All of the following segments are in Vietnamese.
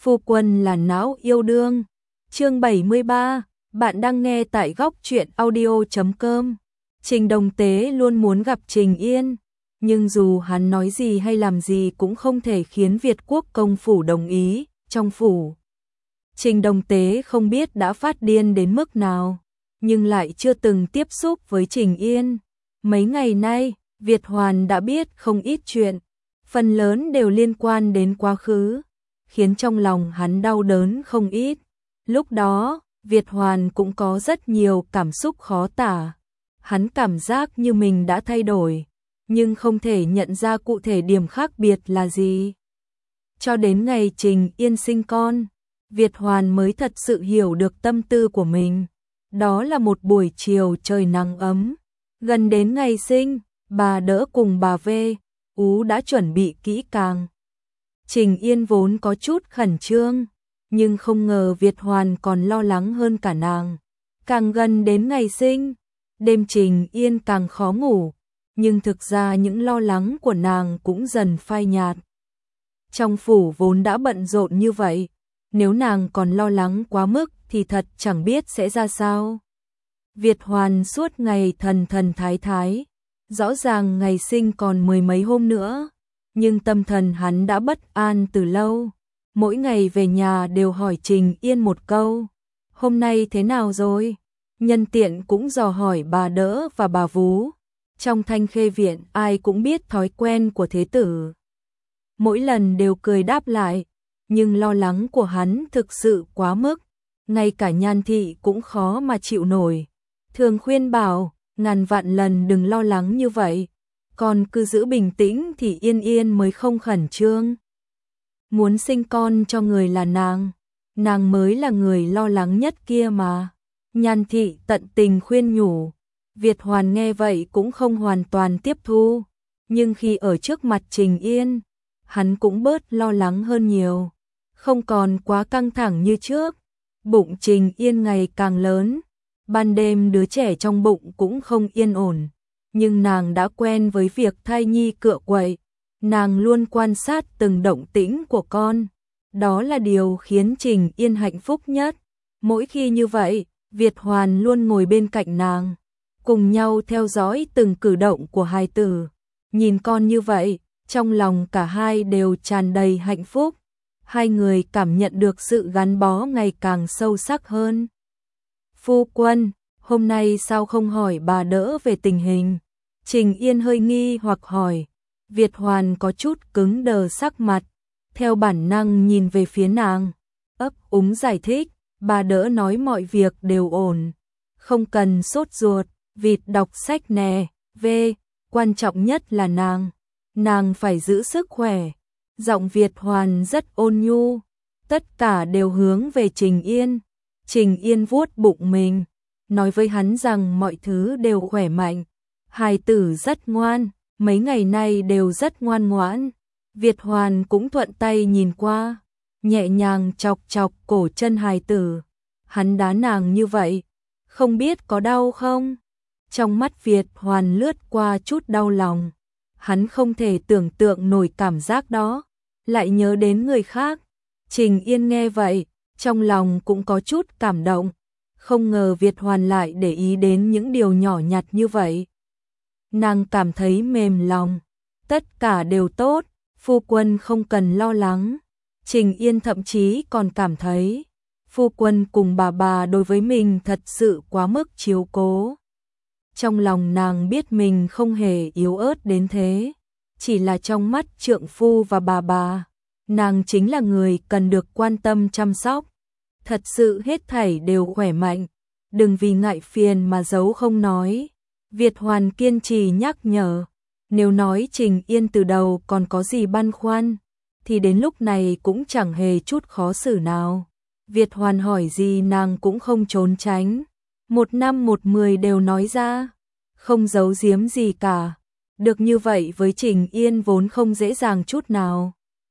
Phu quân là não yêu đương. Chương 73, bạn đang nghe tại góc truyện audio.com. Trình Đồng Tế luôn muốn gặp Trình Yên, nhưng dù hắn nói gì hay làm gì cũng không thể khiến Việt Quốc công phủ đồng ý. Trong phủ, Trình Đồng Tế không biết đã phát điên đến mức nào, nhưng lại chưa từng tiếp xúc với Trình Yên. Mấy ngày nay, Việt Hoàn đã biết không ít chuyện, phần lớn đều liên quan đến quá khứ, khiến trong lòng hắn đau đớn không ít. Lúc đó, Việt Hoàn cũng có rất nhiều cảm xúc khó tả. Hắn cảm giác như mình đã thay đổi, nhưng không thể nhận ra cụ thể điểm khác biệt là gì. Cho đến ngày Trình Yên sinh con, Việt Hoàn mới thật sự hiểu được tâm tư của mình. Đó là một buổi chiều trời nắng ấm. Gần đến ngày sinh, bà Đỡ cùng bà Ú đã chuẩn bị kỹ càng. Trình Yên vốn có chút khẩn trương, nhưng không ngờ Việt Hoàn còn lo lắng hơn cả nàng. Càng gần đến ngày sinh, đêm Trình Yên càng khó ngủ, nhưng thực ra những lo lắng của nàng cũng dần phai nhạt. Trong phủ vốn đã bận rộn như vậy, nếu nàng còn lo lắng quá mức thì thật chẳng biết sẽ ra sao. Việt Hoàn suốt ngày thần thần thái thái, rõ ràng ngày sinh còn mười mấy hôm nữa, nhưng tâm thần hắn đã bất an từ lâu. Mỗi ngày về nhà đều hỏi Trình Yên một câu, hôm nay thế nào rồi? Nhân tiện cũng dò hỏi bà Đỡ và bà Vú. Trong Thanh Khê viện ai cũng biết thói quen của thế tử. Mỗi lần đều cười đáp lại, nhưng lo lắng của hắn thực sự quá mức, ngay cả Nhan thị cũng khó mà chịu nổi. Thường khuyên bảo, ngàn vạn lần đừng lo lắng như vậy, còn cứ giữ bình tĩnh thì Yên Yên mới không khẩn trương. Muốn sinh con cho người là nàng mới là người lo lắng nhất kia mà. Nhan thị tận tình khuyên nhủ. Việt Hoàn nghe vậy cũng không hoàn toàn tiếp thu, nhưng khi ở trước mặt Trình Yên, hắn cũng bớt lo lắng hơn nhiều, không còn quá căng thẳng như trước. Bụng Trình Yên ngày càng lớn, ban đêm đứa trẻ trong bụng cũng không yên ổn, nhưng nàng đã quen với việc thai nhi cựa quậy, nàng luôn quan sát từng động tĩnh của con, đó là điều khiến Trình Yên hạnh phúc nhất. Mỗi khi như vậy, Việt Hoàn luôn ngồi bên cạnh nàng, cùng nhau theo dõi từng cử động của hai tử. Nhìn con như vậy, trong lòng cả hai đều tràn đầy hạnh phúc. Hai người cảm nhận được sự gắn bó ngày càng sâu sắc hơn. Phu quân, hôm nay sao không hỏi bà Đỡ về tình hình? Trình Yên hơi nghi hoặc hỏi. Việt Hoàn có chút cứng đờ sắc mặt, theo bản năng nhìn về phía nàng, ấp úng giải thích. Bà Đỡ nói mọi việc đều ổn, không cần sốt ruột, vịt đọc sách nè, quan trọng nhất là nàng phải giữ sức khỏe. Giọng Việt Hoàn rất ôn nhu, tất cả đều hướng về Trình Yên. Trình Yên vuốt bụng mình, nói với hắn rằng mọi thứ đều khỏe mạnh, hài tử rất ngoan, mấy ngày nay đều rất ngoan ngoãn. Việt Hoàn cũng thuận tay nhìn qua, nhẹ nhàng chọc chọc cổ chân hài tử. Hắn đá nàng như vậy, không biết có đau không? Trong mắt Việt Hoàn lướt qua chút đau lòng. Hắn không thể tưởng tượng nổi cảm giác đó, lại nhớ đến người khác. Trình Yên nghe vậy, trong lòng cũng có chút cảm động. Không ngờ Việt Hoàn lại để ý đến những điều nhỏ nhặt như vậy. Nàng cảm thấy mềm lòng. Tất cả đều tốt, phu quân không cần lo lắng. Trình Yên thậm chí còn cảm thấy phu quân cùng bà đối với mình thật sự quá mức chiếu cố. Trong lòng nàng biết mình không hề yếu ớt đến thế, chỉ là trong mắt trượng phu và bà, nàng chính là người cần được quan tâm chăm sóc. Thật sự hết thảy đều khỏe mạnh, đừng vì ngại phiền mà giấu không nói. Việt Hoàn kiên trì nhắc nhở, nếu nói Trình Yên từ đầu còn có gì băn khoăn, thì đến lúc này cũng chẳng hề chút khó xử nào. Việt Hoàn hỏi gì nàng cũng không trốn tránh, một năm một mười đều nói ra, không giấu giếm gì cả. Được như vậy với Trình Yên vốn không dễ dàng chút nào.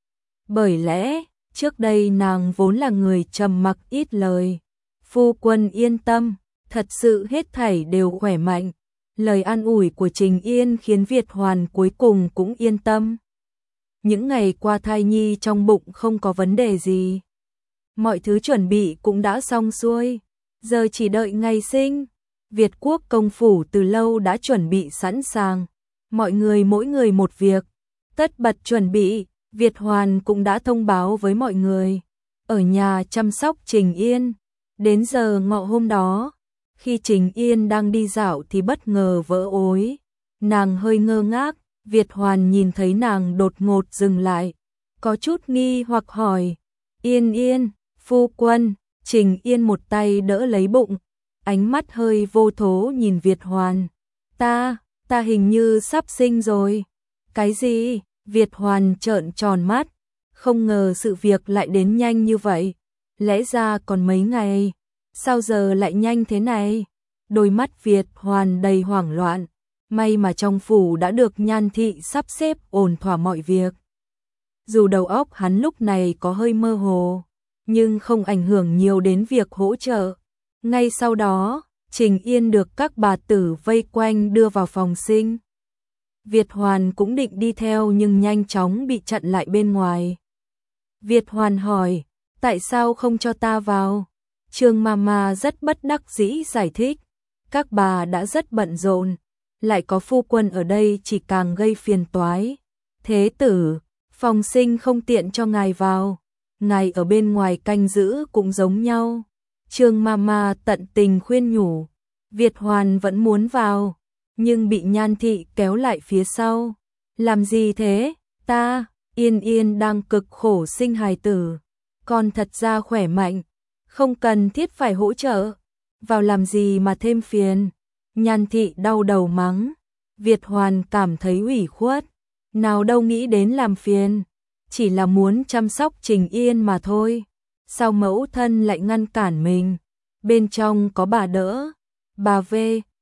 Bởi lẽ, trước đây nàng vốn là người trầm mặc ít lời. Phu quân yên tâm, thật sự hết thảy đều khỏe mạnh. Lời an ủi của Trình Yên khiến Việt Hoàn cuối cùng cũng yên tâm. Những ngày qua thai nhi trong bụng không có vấn đề gì, mọi thứ chuẩn bị cũng đã xong xuôi, giờ chỉ đợi ngày sinh. Việt Quốc công phủ từ lâu đã chuẩn bị sẵn sàng, mọi người mỗi người một việc, tất bật chuẩn bị. Việt Hoàn cũng đã thông báo với mọi người, ở nhà chăm sóc Trình Yên. Đến giờ ngọ hôm đó, khi Trình Yên đang đi dạo thì bất ngờ vỡ ối. Nàng hơi ngơ ngác, Việt Hoàn nhìn thấy nàng đột ngột dừng lại, có chút nghi hoặc hỏi, Yên Yên, phu quân. Trình Yên một tay đỡ lấy bụng, ánh mắt hơi vô thố nhìn Việt Hoàn. Ta hình như sắp sinh rồi. Cái gì? Việt Hoàn trợn tròn mắt, không ngờ sự việc lại đến nhanh như vậy. Lẽ ra còn mấy ngày, sao giờ lại nhanh thế này? Đôi mắt Việt Hoàn đầy hoảng loạn, may mà trong phủ đã được Nhan thị sắp xếp ổn thỏa mọi việc. Dù đầu óc hắn lúc này có hơi mơ hồ, nhưng không ảnh hưởng nhiều đến việc hỗ trợ. Ngay sau đó, Trình Yên được các bà tử vây quanh đưa vào phòng sinh. Việt Hoàn cũng định đi theo nhưng nhanh chóng bị chặn lại bên ngoài. Việt Hoàn hỏi, tại sao không cho ta vào? Trương Mama rất bất đắc dĩ giải thích, các bà đã rất bận rộn, lại có phu quân ở đây chỉ càng gây phiền toái. Thế tử, phòng sinh không tiện cho ngài vào, ngài ở bên ngoài canh giữ cũng giống nhau. Trương Mama tận tình khuyên nhủ, Việt Hoàn vẫn muốn vào, nhưng bị Nhan thị kéo lại phía sau. Làm gì thế? Ta, Yên Yên đang cực khổ sinh hài tử, con thật ra khỏe mạnh, không cần thiết phải hỗ trợ. Vào làm gì mà thêm phiền? Nhan thị đau đầu mắng. Việt Hoàn cảm thấy ủy khuất, nào đâu nghĩ đến làm phiền, chỉ là muốn chăm sóc Trình Yên mà thôi. Sao mẫu thân lại ngăn cản mình? Bên trong có bà đỡ, bà V,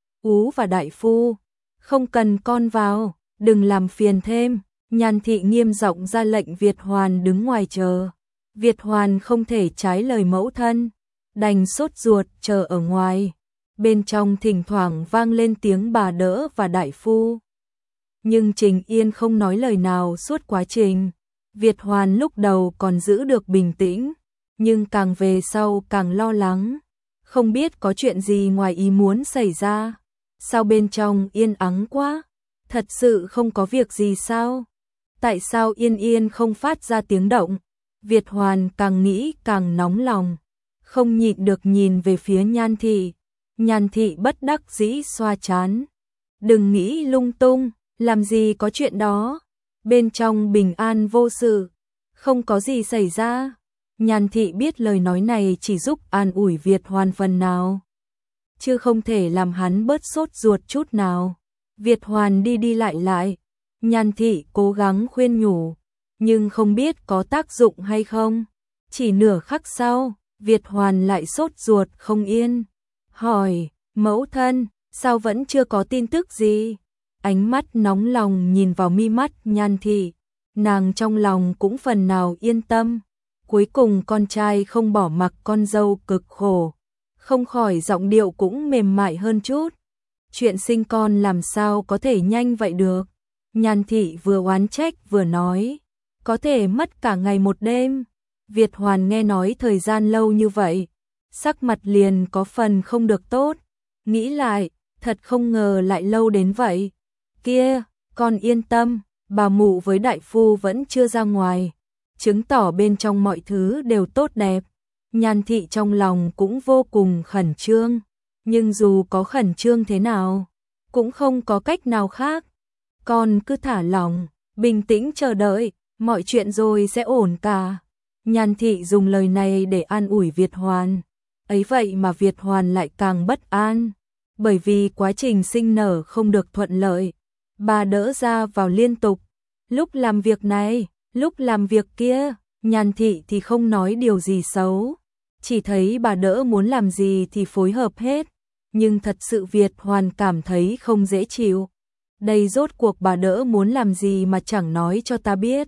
Ú và đại phu. Không cần con vào, đừng làm phiền thêm. Nhan thị nghiêm giọng ra lệnh Việt Hoàn đứng ngoài chờ. Việt Hoàn không thể trái lời mẫu thân, đành sốt ruột chờ ở ngoài. Bên trong thỉnh thoảng vang lên tiếng bà đỡ và đại phu. Nhưng Trình Yên không nói lời nào suốt quá trình. Việt Hoàn lúc đầu còn giữ được bình tĩnh, nhưng càng về sau càng lo lắng, không biết có chuyện gì ngoài ý muốn xảy ra. Sao bên trong yên ắng quá? Thật sự không có việc gì sao? Tại sao Yên Yên không phát ra tiếng động? Việt Hoàn càng nghĩ càng nóng lòng, không nhịn được nhìn về phía Nhan thị. Nhan thị bất đắc dĩ xoa trán. Đừng nghĩ lung tung, làm gì có chuyện đó. Bên trong bình an vô sự, không có gì xảy ra. Nhan thị biết lời nói này chỉ giúp an ủi Việt Hoàn phần nào, chứ không thể làm hắn bớt sốt ruột chút nào. Việt Hoàn đi đi lại lại, Nhan thị cố gắng khuyên nhủ, nhưng không biết có tác dụng hay không. Chỉ nửa khắc sau, Việt Hoàn lại sốt ruột không yên, hỏi, mẫu thân, sao vẫn chưa có tin tức gì? Ánh mắt nóng lòng nhìn vào mi mắt Nhan thị, nàng trong lòng cũng phần nào yên tâm. Cuối cùng con trai không bỏ mặc con dâu cực khổ, không khỏi giọng điệu cũng mềm mại hơn chút. Chuyện sinh con làm sao có thể nhanh vậy được? Nhan thị vừa oán trách vừa nói, có thể mất cả ngày một đêm. Việt Hoàn nghe nói thời gian lâu như vậy, sắc mặt liền có phần không được tốt. Nghĩ lại, thật không ngờ lại lâu đến vậy. Kia, con yên tâm, bà mụ với đại phu vẫn chưa ra ngoài, chứng tỏ bên trong mọi thứ đều tốt đẹp. Nhan thị trong lòng cũng vô cùng khẩn trương, nhưng dù có khẩn trương thế nào, cũng không có cách nào khác. Con cứ thả lỏng, bình tĩnh chờ đợi, mọi chuyện rồi sẽ ổn cả. Nhan thị dùng lời này để an ủi Việt Hoàn. Ấy vậy mà Việt Hoàn lại càng bất an, bởi vì quá trình sinh nở không được thuận lợi. Bà đỡ ra vào liên tục, lúc làm việc này, lúc làm việc kia. Nhan thị thì không nói điều gì xấu, chỉ thấy bà đỡ muốn làm gì thì phối hợp hết. Nhưng thật sự Việt Hoàn cảm thấy không dễ chịu. Đây rốt cuộc bà đỡ muốn làm gì mà chẳng nói cho ta biết.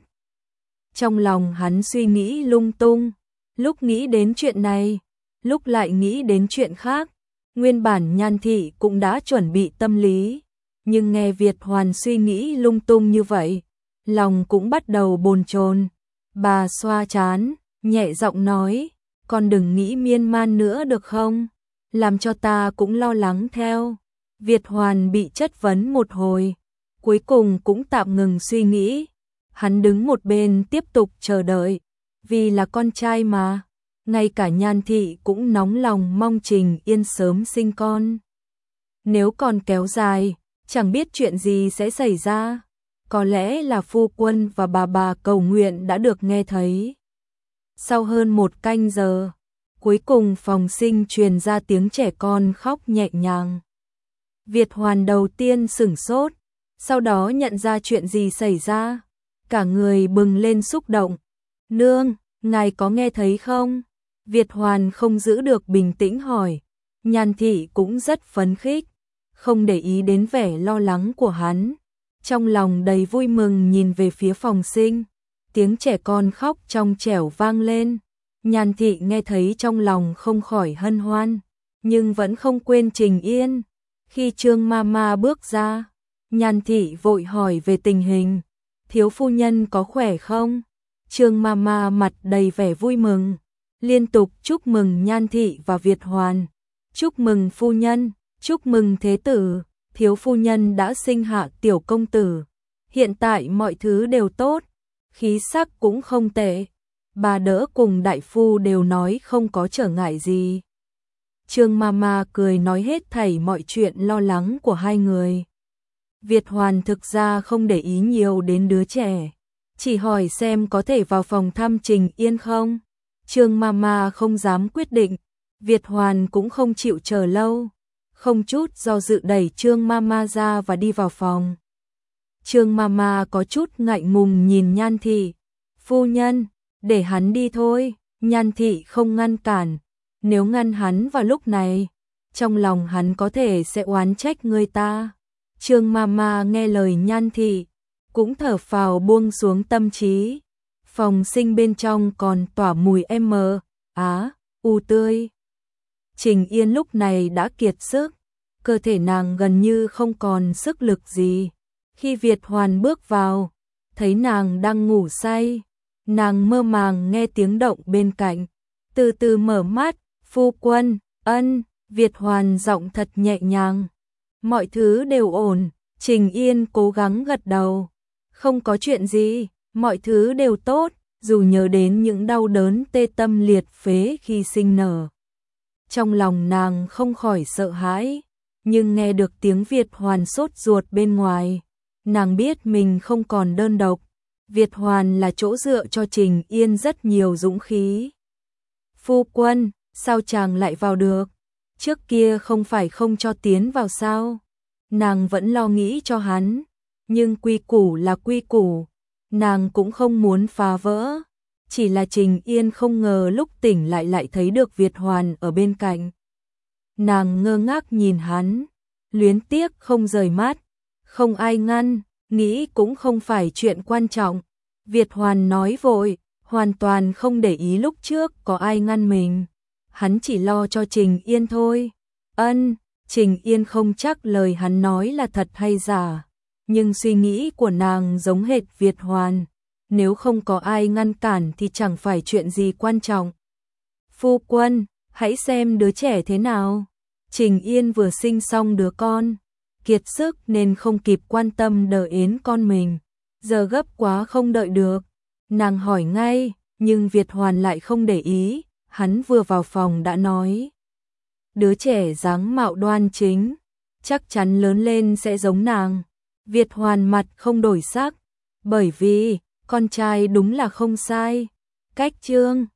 Trong lòng hắn suy nghĩ lung tung, lúc nghĩ đến chuyện này, lúc lại nghĩ đến chuyện khác. Nguyên bản Nhan thị cũng đã chuẩn bị tâm lý, nhưng nghe Việt Hoàn suy nghĩ lung tung như vậy, lòng cũng bắt đầu bồn chồn. Bà xoa trán, nhẹ giọng nói, con đừng nghĩ miên man nữa được không? Làm cho ta cũng lo lắng theo. Việt Hoàn bị chất vấn một hồi, cuối cùng cũng tạm ngừng suy nghĩ. Hắn đứng một bên tiếp tục chờ đợi, vì là con trai mà, ngay cả Nhan thị cũng nóng lòng mong Trình Yên sớm sinh con. Nếu còn kéo dài, chẳng biết chuyện gì sẽ xảy ra. Có lẽ là phu quân và bà cầu nguyện đã được nghe thấy. Sau hơn 1 canh giờ, cuối cùng phòng sinh truyền ra tiếng trẻ con khóc nhẹ nhàng. Việt Hoàn đầu tiên sửng sốt, sau đó nhận ra chuyện gì xảy ra. Cả người bừng lên xúc động. Nương, ngài có nghe thấy không? Việt Hoàn không giữ được bình tĩnh hỏi. Nhan thị cũng rất phấn khích, không để ý đến vẻ lo lắng của hắn. Trong lòng đầy vui mừng nhìn về phía phòng sinh. Tiếng trẻ con khóc trong trẻo vang lên. Nhan thị nghe thấy trong lòng không khỏi hân hoan, nhưng vẫn không quên Trình Yên. Khi Trương Mama bước ra, Nhan thị vội hỏi về tình hình. Thiếu phu nhân có khỏe không? Trương Mama mặt đầy vẻ vui mừng, liên tục chúc mừng Nhan thị và Việt Hoàn. Chúc mừng phu nhân, chúc mừng thế tử, thiếu phu nhân đã sinh hạ tiểu công tử. Hiện tại mọi thứ đều tốt, khí sắc cũng không tệ. Bà đỡ cùng đại phu đều nói không có trở ngại gì. Trương Mama cười nói hết thảy mọi chuyện lo lắng của hai người. Việt Hoàn thực ra không để ý nhiều đến đứa trẻ, chỉ hỏi xem có thể vào phòng thăm Trình Yên không. Trương Mama không dám quyết định, Việt Hoàn cũng không chịu chờ lâu, không chút do dự đẩy Trương Mama ra và đi vào phòng. Trương Mama có chút ngại ngùng nhìn Nhan thị. Phu nhân, để hắn đi thôi. Nhan thị không ngăn cản. Nếu ngăn hắn vào lúc này, trong lòng hắn có thể sẽ oán trách người ta. Trương Mama nghe lời Nhan thị, cũng thở phào buông xuống tâm trí. Phòng sinh bên trong còn tỏa mùi u tươi. Trình Yên lúc này đã kiệt sức, cơ thể nàng gần như không còn sức lực gì. Khi Việt Hoàn bước vào, thấy nàng đang ngủ say, nàng mơ màng nghe tiếng động bên cạnh, từ từ mở mắt. Phu quân, ân. Việt Hoàn giọng thật nhẹ nhàng. Mọi thứ đều ổn. Trình Yên cố gắng gật đầu. Không có chuyện gì, mọi thứ đều tốt, dù nhớ đến những đau đớn tê tâm liệt phế khi sinh nở. Trong lòng nàng không khỏi sợ hãi, nhưng nghe được tiếng Việt Hoàn sốt ruột bên ngoài, nàng biết mình không còn đơn độc. Việt Hoàn là chỗ dựa cho Trình Yên rất nhiều dũng khí. Phu quân, sao chàng lại vào được? Trước kia không phải không cho tiến vào sao? Nàng vẫn lo nghĩ cho hắn, nhưng quy củ là quy củ, nàng cũng không muốn phá vỡ. Chỉ là Trình Yên không ngờ lúc tỉnh lại thấy được Việt Hoàn ở bên cạnh. Nàng ngơ ngác nhìn hắn, luyến tiếc không rời mắt, không ai ngăn, nghĩ cũng không phải chuyện quan trọng. Việt Hoàn nói vội, hoàn toàn không để ý lúc trước có ai ngăn mình. Hắn chỉ lo cho Trình Yên thôi. Ân. Trình Yên không chắc lời hắn nói là thật hay giả, nhưng suy nghĩ của nàng giống hệt Việt Hoàn. Nếu không có ai ngăn cản thì chẳng phải chuyện gì quan trọng. Phu quân, hãy xem đứa trẻ thế nào. Trình Yên vừa sinh xong đứa con, kiệt sức nên không kịp quan tâm đỡ ến con mình. Giờ gấp quá không đợi được. Nàng hỏi ngay, nhưng Việt Hoàn lại không để ý. Hắn vừa vào phòng đã nói. Đứa trẻ dáng mạo đoan chính, chắc chắn lớn lên sẽ giống nàng. Việt Hoàn mặt không đổi sắc, bởi vì con trai đúng là không sai. Cách Trương